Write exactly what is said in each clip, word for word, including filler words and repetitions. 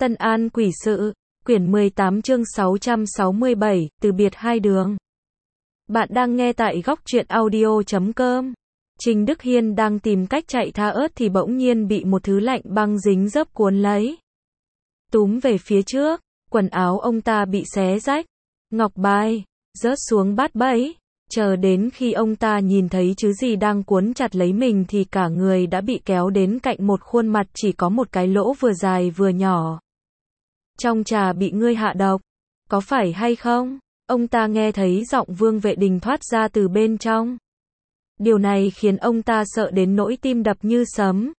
Tân An Quỷ Sự, quyển mười tám chương sáu trăm sáu mươi bảy, từ biệt hai đường. Bạn đang nghe tại góc truyện audio chấm com. Trình Đức Hiên đang tìm cách chạy tha ớt thì bỗng nhiên bị một thứ lạnh băng dính dấp cuốn lấy. Túm về phía trước, quần áo ông ta bị xé rách, ngọc bài rớt xuống bát bẫy. Chờ đến khi ông ta nhìn thấy thứ gì đang cuốn chặt lấy mình thì cả người đã bị kéo đến cạnh một khuôn mặt chỉ có một cái lỗ vừa dài vừa nhỏ. Trong trà bị ngươi hạ độc, có phải hay không? Ông ta nghe thấy giọng Vương Vệ Đình thoát ra từ bên trong. Điều này khiến ông ta sợ đến nỗi tim đập như sấm.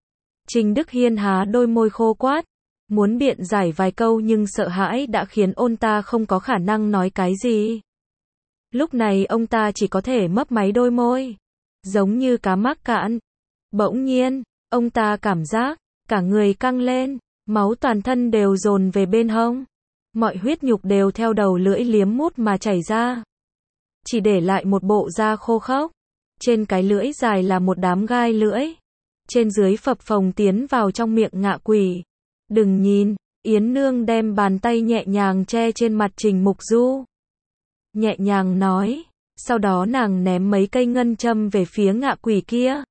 Trình Đức Hiên há đôi môi khô quát, muốn biện giải vài câu nhưng sợ hãi đã khiến ông ta không có khả năng nói cái gì. Lúc này ông ta chỉ có thể mấp máy đôi môi, giống như cá mắc cạn. Bỗng nhiên, ông ta cảm giác, cả người căng lên, máu toàn thân đều dồn về bên hông. Mọi huyết nhục đều theo đầu lưỡi liếm mút mà chảy ra. Chỉ để lại một bộ da khô khốc. Trên cái lưỡi dài là một đám gai lưỡi. Trên dưới phập phồng tiến vào trong miệng ngạ quỷ. Đừng nhìn, Yến Nương đem bàn tay nhẹ nhàng che trên mặt Trình Mục Du. Nhẹ nhàng nói, sau đó nàng ném mấy cây ngân châm về phía ngạ quỷ kia.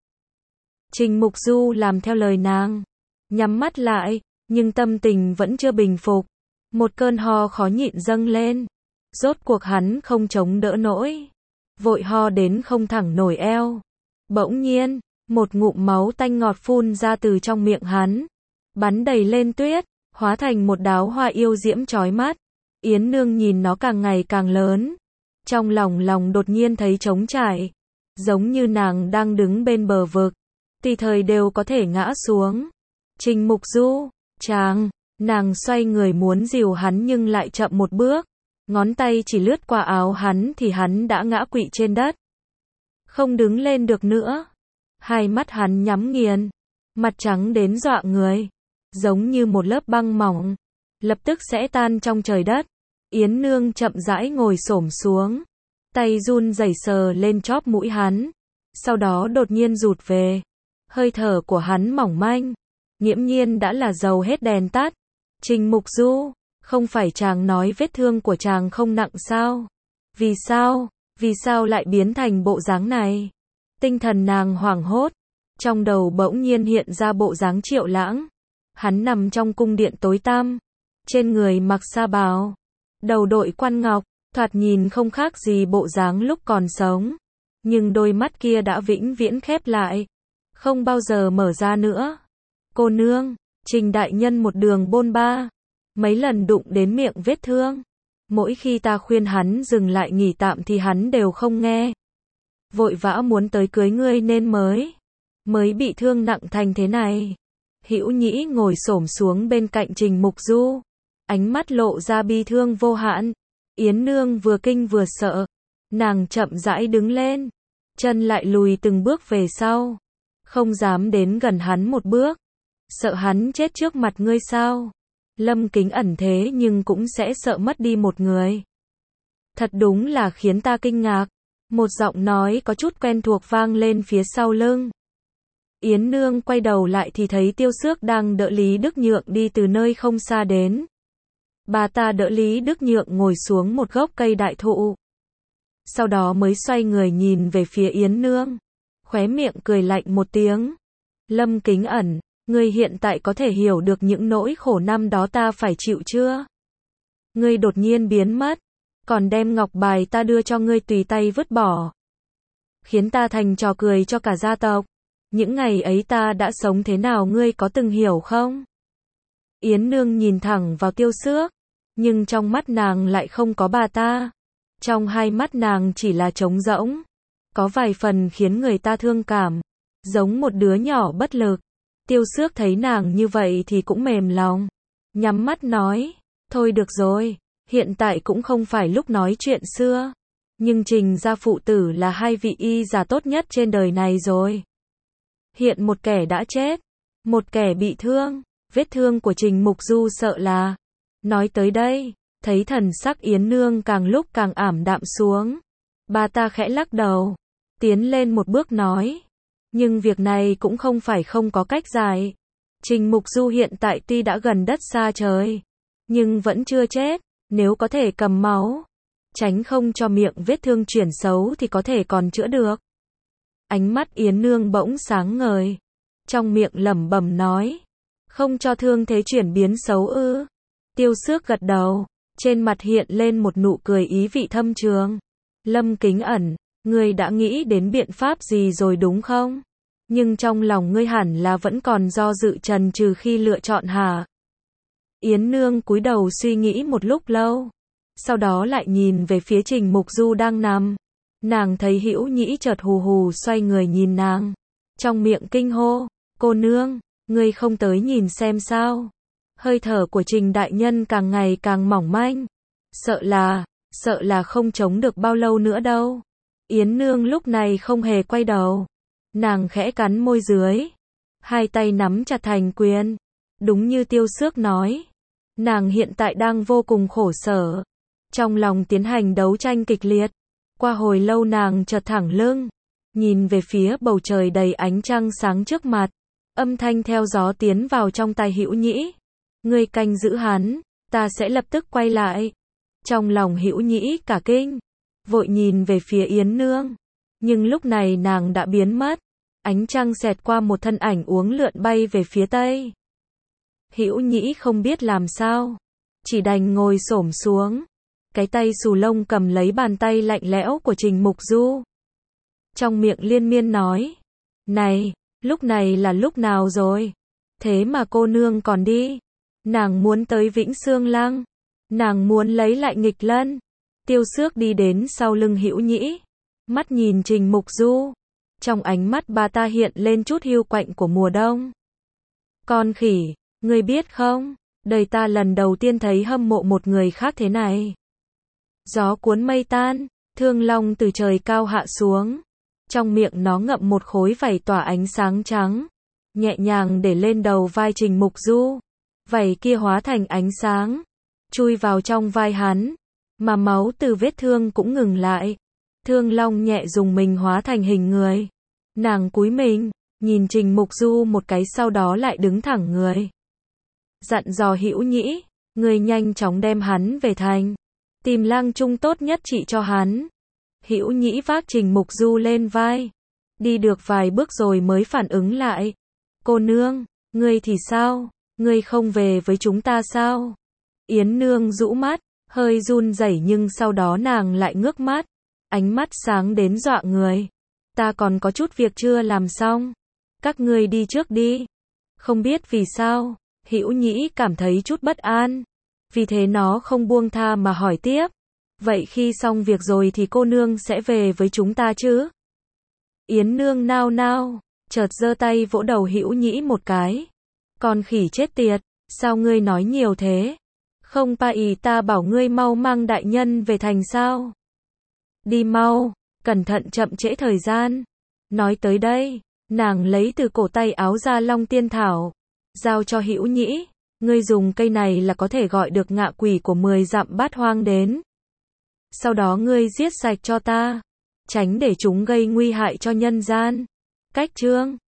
Trình Mục Du làm theo lời nàng, nhắm mắt lại, nhưng tâm tình vẫn chưa bình phục. Một cơn ho khó nhịn dâng lên, rốt cuộc hắn không chống đỡ nổi, vội ho đến không thẳng nổi eo. Bỗng nhiên, một ngụm máu tanh ngọt phun ra từ trong miệng hắn, bắn đầy lên tuyết, hóa thành một đóa hoa yêu diễm chói mắt. Yến Nương nhìn nó càng ngày càng lớn, trong lòng lòng đột nhiên thấy trống trải, giống như nàng đang đứng bên bờ vực, tùy thời đều có thể ngã xuống. Trình Mục Du, chàng, nàng xoay người muốn dìu hắn nhưng lại chậm một bước, ngón tay chỉ lướt qua áo hắn thì hắn đã ngã quỵ trên đất, không đứng lên được nữa. Hai mắt hắn nhắm nghiền, mặt trắng đến dọa người, giống như một lớp băng mỏng, lập tức sẽ tan trong trời đất. Yến Nương chậm rãi ngồi xổm xuống, tay run rẩy sờ lên chóp mũi hắn, sau đó đột nhiên rụt về. Hơi thở của hắn mỏng manh, nghiễm nhiên đã là dầu hết đèn tắt. Trình Mục Du, không phải chàng nói vết thương của chàng không nặng sao? Vì sao, vì sao lại biến thành bộ dáng này? Tinh thần nàng hoảng hốt, trong đầu bỗng nhiên hiện ra bộ dáng Triệu Lãng. Hắn nằm trong cung điện tối tăm, trên người mặc sa bào, đầu đội quan ngọc, thoạt nhìn không khác gì bộ dáng lúc còn sống. Nhưng đôi mắt kia đã vĩnh viễn khép lại, không bao giờ mở ra nữa. Cô nương, Trình đại nhân một đường bôn ba, mấy lần đụng đến miệng vết thương. Mỗi khi ta khuyên hắn dừng lại nghỉ tạm thì hắn đều không nghe. Vội vã muốn tới cưới ngươi nên mới, mới bị thương nặng thành thế này. Hữu Nhĩ ngồi xổm xuống bên cạnh Trình Mục Du, ánh mắt lộ ra bi thương vô hạn. Yến Nương vừa kinh vừa sợ, nàng chậm rãi đứng lên, chân lại lùi từng bước về sau, không dám đến gần hắn một bước. Sợ hắn chết trước mặt ngươi sao? Lâm Kính ẩn thế nhưng cũng sẽ sợ mất đi một người. Thật đúng là khiến ta kinh ngạc. Một giọng nói có chút quen thuộc vang lên phía sau lưng. Yến Nương quay đầu lại thì thấy Tiêu Xước đang đỡ Lý Đức Nhượng đi từ nơi không xa đến. Bà ta đỡ Lý Đức Nhượng ngồi xuống một gốc cây đại thụ. Sau đó mới xoay người nhìn về phía Yến Nương, khóe miệng cười lạnh một tiếng. Lâm Kính ẩn, ngươi hiện tại có thể hiểu được những nỗi khổ năm đó ta phải chịu chưa? Ngươi đột nhiên biến mất, còn đem ngọc bài ta đưa cho ngươi tùy tay vứt bỏ, khiến ta thành trò cười cho cả gia tộc. Những ngày ấy ta đã sống thế nào ngươi có từng hiểu không? Yến Nương nhìn thẳng vào Tiêu Xước, nhưng trong mắt nàng lại không có bà ta. Trong hai mắt nàng chỉ là trống rỗng, có vài phần khiến người ta thương cảm, giống một đứa nhỏ bất lực. Tiêu Xước thấy nàng như vậy thì cũng mềm lòng, nhắm mắt nói, thôi được rồi, hiện tại cũng không phải lúc nói chuyện xưa, nhưng Trình gia phụ tử là hai vị y giả tốt nhất trên đời này rồi. Hiện một kẻ đã chết, một kẻ bị thương, vết thương của Trình Mục Du sợ là. Nói tới đây, thấy thần sắc Yến Nương càng lúc càng ảm đạm xuống, bà ta khẽ lắc đầu, tiến lên một bước nói, nhưng việc này cũng không phải không có cách giải. Trình Mục Du hiện tại tuy đã gần đất xa trời, nhưng vẫn chưa chết, nếu có thể cầm máu, tránh không cho miệng vết thương chuyển xấu thì có thể còn chữa được. Ánh mắt Yến Nương bỗng sáng ngời, trong miệng lẩm bẩm nói, không cho thương thế chuyển biến xấu ư? Tiêu Xước gật đầu, trên mặt hiện lên một nụ cười ý vị thâm trường. Lâm Kính Ẩn, ngươi đã nghĩ đến biện pháp gì rồi đúng không? Nhưng trong lòng ngươi hẳn là vẫn còn do dự chần chừ khi lựa chọn hả? Yến Nương cúi đầu suy nghĩ một lúc lâu, sau đó lại nhìn về phía Trình Mục Du đang nằm. Nàng thấy Hữu Nhĩ chợt hù hù xoay người nhìn nàng, trong miệng kinh hô, cô nương, ngươi không tới nhìn xem sao? Hơi thở của Trình đại nhân càng ngày càng mỏng manh, sợ là, sợ là không chống được bao lâu nữa đâu. Yến Nương lúc này không hề quay đầu, nàng khẽ cắn môi dưới, hai tay nắm chặt thành quyền. Đúng như Tiêu Xước nói, nàng hiện tại đang vô cùng khổ sở, trong lòng tiến hành đấu tranh kịch liệt. Qua hồi lâu nàng chợt thẳng lưng, nhìn về phía bầu trời đầy ánh trăng sáng trước mặt, âm thanh theo gió tiến vào trong tai Hữu Nhĩ. Ngươi canh giữ hắn, ta sẽ lập tức quay lại. Trong lòng Hữu Nhĩ cả kinh, vội nhìn về phía Yến Nương, nhưng lúc này nàng đã biến mất, ánh trăng xẹt qua một thân ảnh uốn lượn bay về phía tây. Hữu Nhĩ không biết làm sao, chỉ đành ngồi xổm xuống, cái tay xù lông cầm lấy bàn tay lạnh lẽo của Trình Mục Du. Trong miệng liên miên nói, này, lúc này là lúc nào rồi? Thế mà cô nương còn đi. Nàng muốn tới Vĩnh Xương Lăng, nàng muốn lấy lại nghịch lân. Tiêu Xước đi đến sau lưng Hữu Nhĩ, mắt nhìn Trình Mục Du, trong ánh mắt bà ta hiện lên chút hiu quạnh của mùa đông. Con khỉ, ngươi biết không, đời ta lần đầu tiên thấy hâm mộ một người khác thế này. Gió cuốn mây tan, thương long từ trời cao hạ xuống, trong miệng nó ngậm một khối vảy tỏa ánh sáng trắng, nhẹ nhàng để lên đầu vai Trình Mục Du. Vảy kia hóa thành ánh sáng, chui vào trong vai hắn, mà máu từ vết thương cũng ngừng lại. Thương long nhẹ dùng mình hóa thành hình người. Nàng cúi mình, nhìn Trình Mục Du một cái sau đó lại đứng thẳng người. Dặn dò Hữu Nhĩ, người nhanh chóng đem hắn về thành, tìm lang trung tốt nhất trị cho hắn. Hữu Nhĩ vác Trình Mục Du lên vai, đi được vài bước rồi mới phản ứng lại. Cô nương, ngươi thì sao? Ngươi không về với chúng ta sao? Yến Nương rũ mắt, hơi run rẩy nhưng sau đó nàng lại ngước mắt, ánh mắt sáng đến dọa người. Ta còn có chút việc chưa làm xong, các ngươi đi trước đi. Không biết vì sao, Hữu Nhĩ cảm thấy chút bất an, vì thế nó không buông tha mà hỏi tiếp. Vậy khi xong việc rồi thì cô nương sẽ về với chúng ta chứ? Yến Nương nao nao, chợt giơ tay vỗ đầu Hữu Nhĩ một cái. Con khỉ chết tiệt, sao ngươi nói nhiều thế? Không pa ý ta bảo ngươi mau mang đại nhân về thành sao? Đi mau, cẩn thận chậm trễ thời gian. Nói tới đây, nàng lấy từ cổ tay áo ra Long Tiên Thảo, giao cho Hữu Nhĩ. Ngươi dùng cây này là có thể gọi được ngạ quỷ của mười dặm bát hoang đến. Sau đó ngươi giết sạch cho ta, tránh để chúng gây nguy hại cho nhân gian. Cách chương